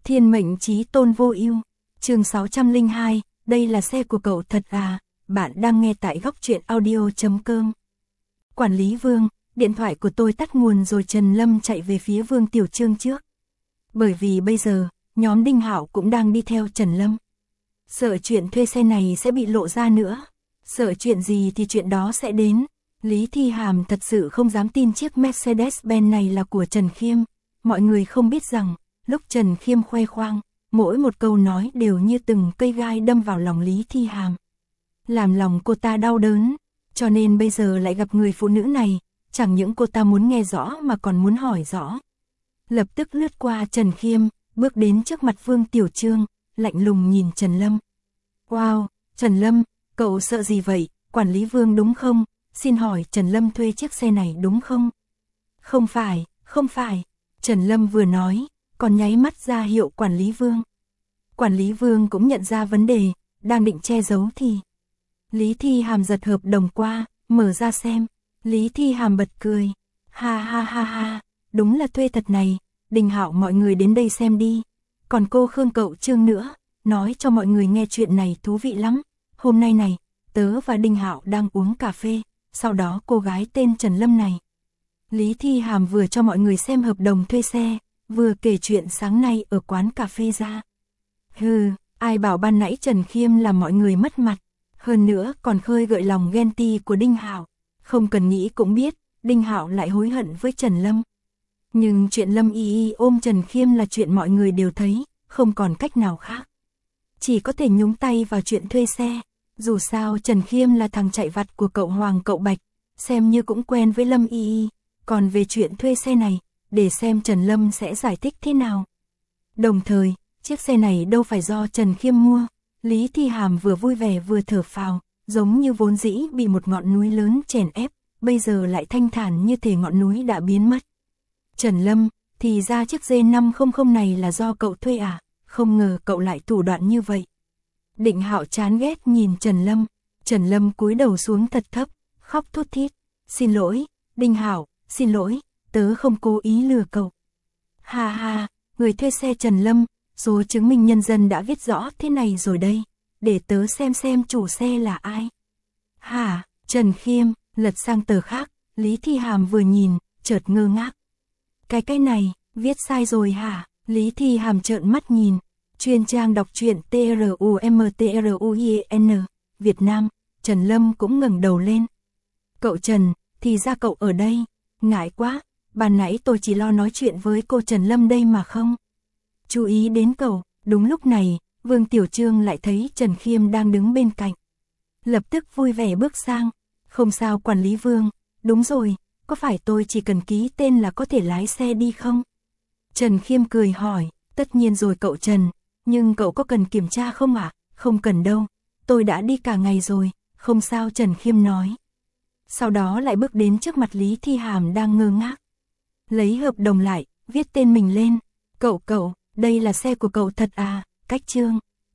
Thiên mệnh chí tôn vô ưu. Chương 602, đây là xe của cậu thật à? Bạn đang nghe tại Góc Truyện Audio.com. Quản lý Vương, điện thoại của tôi tắt nguồn rồi. Trần Lâm chạy về phía Vương Tiểu Trương trước. Bởi vì bây giờ, nhóm Đinh Hạo cũng đang đi theo Trần Lâm. Sợ chuyện thuê xe này sẽ bị lộ ra nữa. Sợ chuyện gì thì chuyện đó sẽ đến. Lý Thi Hàm thật sự không dám tin chiếc Mercedes-Benz này là của Trần Khiêm. Mọi người không biết rằng, lúc Trần Khiêm khoe khoang, mỗi một câu nói đều như từng cây gai đâm vào lòng Lý Thi Hàm. Làm lòng cô ta đau đớn, cho nên bây giờ lại gặp người phụ nữ này, chẳng những cô ta muốn nghe rõ mà còn muốn hỏi rõ. Lập tức lướt qua Trần Khiêm, bước đến trước mặt Vương Tiểu Trương, lạnh lùng nhìn Trần Lâm. Wow, Trần Lâm, cậu sợ gì vậy? Quản lý Vương đúng không? Xin hỏi Trần Lâm thuê chiếc xe này đúng không? Không phải, không phải. Trần Lâm vừa nói, còn nháy mắt ra hiệu Quản lý Vương. Quản lý Vương cũng nhận ra vấn đề, đang định che giấu thì Lý Thi Hàm giật hợp đồng qua, mở ra xem. Lý Thi Hàm bật cười. Ha ha ha ha, đúng là thuê thật này. Đinh Hạo, mọi người đến đây xem đi. Còn cô Khương cậu Trương nữa, nói cho mọi người nghe chuyện này thú vị lắm. Hôm nay này, tớ và Đinh Hạo đang uống cà phê, sau đó cô gái tên Trần Lâm này. Lý Thi Hàm vừa cho mọi người xem hợp đồng thuê xe, vừa kể chuyện sáng nay ở quán cà phê ra. Hừ, ai bảo ban nãy Trần Khiêm làm mọi người mất mặt, hơn nữa còn khơi gợi lòng ghen ti của Đinh Hạo. Không cần nghĩ cũng biết, Đinh Hạo lại hối hận với Trần Lâm. Nhưng chuyện Lâm Y ôm Trần Khiêm là chuyện mọi người đều thấy, không còn cách nào khác. Chỉ có thể nhúng tay vào chuyện thuê xe. Dù sao Trần Khiêm là thằng chạy vặt của cậu Hoàng cậu Bạch, xem như cũng quen với Lâm Y. Còn về chuyện thuê xe này, để xem Trần Lâm sẽ giải thích thế nào. Đồng thời, chiếc xe này đâu phải do Trần Khiêm mua. Lý Thi Hàm vừa vui vẻ vừa thở phào, giống như vốn dĩ bị một ngọn núi lớn chèn ép, bây giờ lại thanh thản như thể ngọn núi đã biến mất. Trần Lâm, thì ra chiếc D500 này là do cậu thuê à? Không ngờ cậu lại thủ đoạn như vậy. Đinh Hạo chán ghét nhìn Trần Lâm. Trần Lâm cúi đầu xuống thật thấp, khóc thút thít. Xin lỗi, Đinh Hạo, xin lỗi, tớ không cố ý lừa cậu. Ha ha, người thuê xe Trần Lâm, số chứng minh nhân dân đã viết rõ thế này rồi đây. Để tớ xem chủ xe là ai. Hả, Trần Khiêm, lật sang tờ khác. Lý Thi Hàm vừa nhìn, chợt ngơ ngác. Cái này, viết sai rồi hả? Lý Thi Hàm trợn mắt nhìn. Chuyên trang đọc truyện TRUMTRUIN, Việt Nam. Trần Lâm cũng ngẩng đầu lên. Cậu Trần, thì ra cậu ở đây. Ngại quá, ban nãy tôi chỉ lo nói chuyện với cô Trần Lâm đây mà không chú ý đến cậu. Đúng lúc này, Vương Tiểu Trương lại thấy Trần Khiêm đang đứng bên cạnh. Lập tức vui vẻ bước sang. Không sao quản lý Vương, đúng rồi, có phải tôi chỉ cần ký tên là có thể lái xe đi không? Trần Khiêm cười hỏi, tất nhiên rồi cậu Trần, nhưng cậu có cần kiểm tra không ạ? Không cần đâu, tôi đã đi cả ngày rồi, không sao. Trần Khiêm nói. Sau đó lại bước đến trước mặt Lý Thi Hàm đang ngơ ngác. Lấy hợp đồng lại, viết tên mình lên. Cậu, đây là xe của cậu thật à? Cách Trương.